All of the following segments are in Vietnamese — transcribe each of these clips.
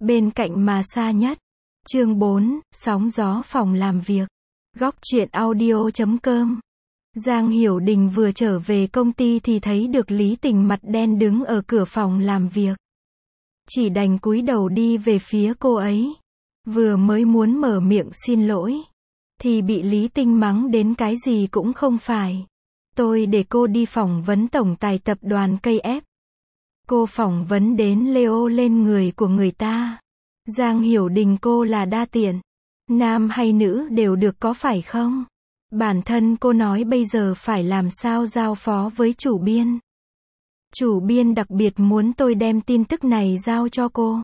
Bên cạnh mà xa nhất. Chương 4, sóng gió phòng làm việc. Góc truyện audio.com. Giang Hiểu Đình vừa trở về công ty thì thấy được Lý Tình mặt đen đứng ở cửa phòng làm việc. Chỉ đành cúi đầu đi về phía cô ấy. Vừa mới muốn mở miệng xin lỗi, thì bị Lý Tinh mắng đến cái gì cũng không phải. Tôi để cô đi phỏng vấn tổng tài tập đoàn KF. Cô phỏng vấn đến leo lên người của người ta. Giang Hiểu Đình, cô là đa tiện. Nam hay nữ đều được có phải không? Bản thân cô nói bây giờ phải làm sao giao phó với chủ biên. Chủ biên đặc biệt muốn tôi đem tin tức này giao cho cô.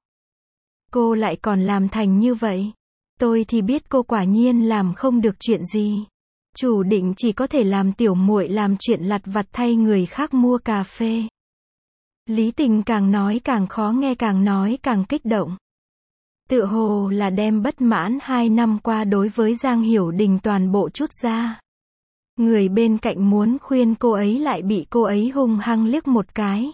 Cô lại còn làm thành như vậy. Tôi thì biết cô quả nhiên làm không được chuyện gì. Chủ định chỉ có thể làm tiểu muội làm chuyện lặt vặt thay người khác mua cà phê. Lý Tình càng nói càng khó nghe, càng nói càng kích động. Tựa hồ là đem bất mãn 2 năm qua đối với Giang Hiểu Đình toàn bộ trút ra. Người bên cạnh muốn khuyên cô ấy lại bị cô ấy hung hăng liếc một cái.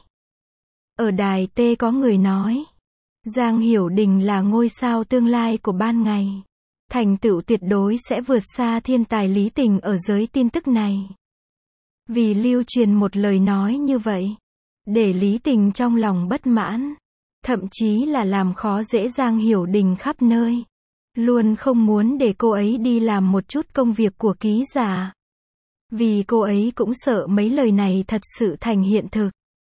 Ở đài T có người nói, Giang Hiểu Đình là ngôi sao tương lai của ban ngày. Thành tựu tuyệt đối sẽ vượt xa thiên tài Lý Tình ở giới tin tức này. Vì lưu truyền một lời nói như vậy, để Lý Tình trong lòng bất mãn, thậm chí là làm khó dễ Giang Hiểu Đình khắp nơi. Luôn không muốn để cô ấy đi làm một chút công việc của ký giả. Vì cô ấy cũng sợ mấy lời này thật sự thành hiện thực.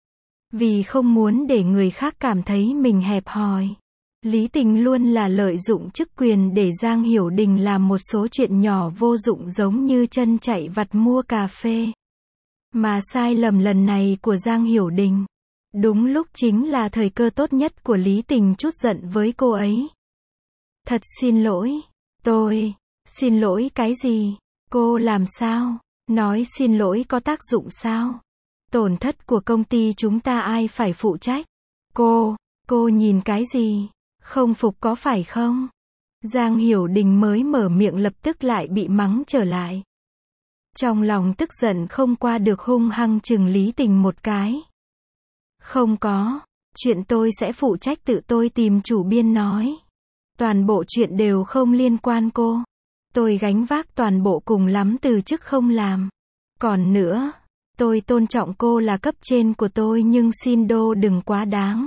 Vì không muốn để người khác cảm thấy mình hẹp hòi, Lý Tình luôn là lợi dụng chức quyền để Giang Hiểu Đình làm một số chuyện nhỏ vô dụng giống như chân chạy vặt mua cà phê. Mà sai lầm lần này của Giang Hiểu Đình, đúng lúc chính là thời cơ tốt nhất của Lý Tình trút giận với cô ấy. Thật xin lỗi, tôi, xin lỗi cái gì? Cô làm sao? Nói xin lỗi có tác dụng sao? Tổn thất của công ty chúng ta ai phải phụ trách? Cô nhìn cái gì? Không phục có phải không? Giang Hiểu Đình mới mở miệng lập tức lại bị mắng trở lại. Trong lòng tức giận không qua được hung hăng chừng Lý Tình một cái. Không có, chuyện tôi sẽ phụ trách, tự tôi tìm chủ biên nói. Toàn bộ chuyện đều không liên quan cô. Tôi gánh vác toàn bộ, cùng lắm từ chức không làm. Còn nữa, tôi tôn trọng cô là cấp trên của tôi nhưng xin đô đừng quá đáng.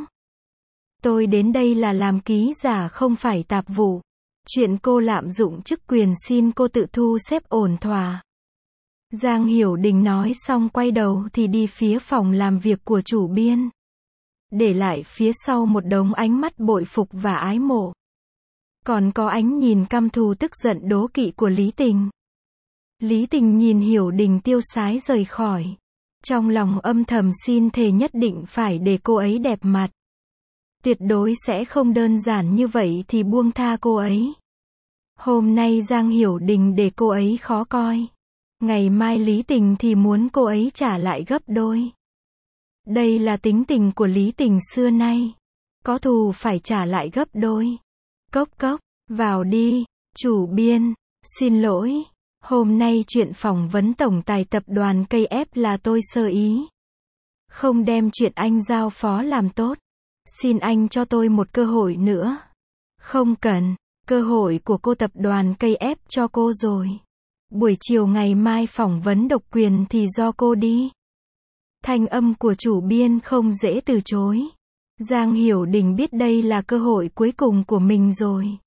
Tôi đến đây là làm ký giả không phải tạp vụ. Chuyện cô lạm dụng chức quyền xin cô tự thu xếp ổn thỏa. Giang Hiểu Đình nói xong quay đầu thì đi phía phòng làm việc của chủ biên. Để lại phía sau một đống ánh mắt bội phục và ái mộ. Còn có ánh nhìn căm thù tức giận đố kỵ của Lý Tình. Lý Tình nhìn Hiểu Đình tiêu sái rời khỏi. Trong lòng âm thầm xin thề nhất định phải để cô ấy đẹp mặt. Tuyệt đối sẽ không đơn giản như vậy thì buông tha cô ấy. Hôm nay Giang Hiểu Đình để cô ấy khó coi. Ngày mai Lý Tình thì muốn cô ấy trả lại gấp đôi. Đây là tính tình của Lý Tình xưa nay. Có thù phải trả lại gấp đôi. Cốc cốc, vào đi. Chủ biên, xin lỗi. Hôm nay chuyện phỏng vấn tổng tài tập đoàn KF là tôi sơ ý. Không đem chuyện anh giao phó làm tốt. Xin anh cho tôi một cơ hội nữa. Không cần, cơ hội của cô tập đoàn KF cho cô rồi. Buổi chiều ngày mai phỏng vấn độc quyền thì do cô đi. Thanh âm của chủ biên không dễ từ chối. Giang Hiểu Đình biết đây là cơ hội cuối cùng của mình rồi.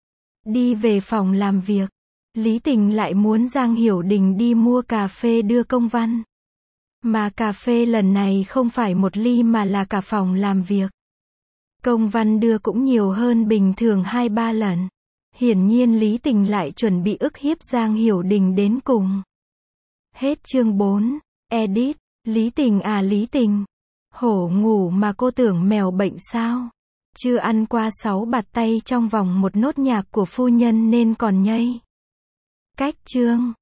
Đi về phòng làm việc. Lý Tình lại muốn Giang Hiểu Đình đi mua cà phê đưa công văn. Mà cà phê lần này không phải một ly mà là cả phòng làm việc. Công văn đưa cũng nhiều hơn bình thường 2-3 lần. Hiển nhiên Lý Tình lại chuẩn bị ức hiếp Giang Hiểu Đình đến cùng. Hết chương 4. Edit. Lý Tình à Lý Tình. Hổ ngủ mà cô tưởng mèo bệnh sao? Chưa ăn qua 6 bạt tay trong vòng một nốt nhạc của phu nhân nên còn nhây. Cách chương.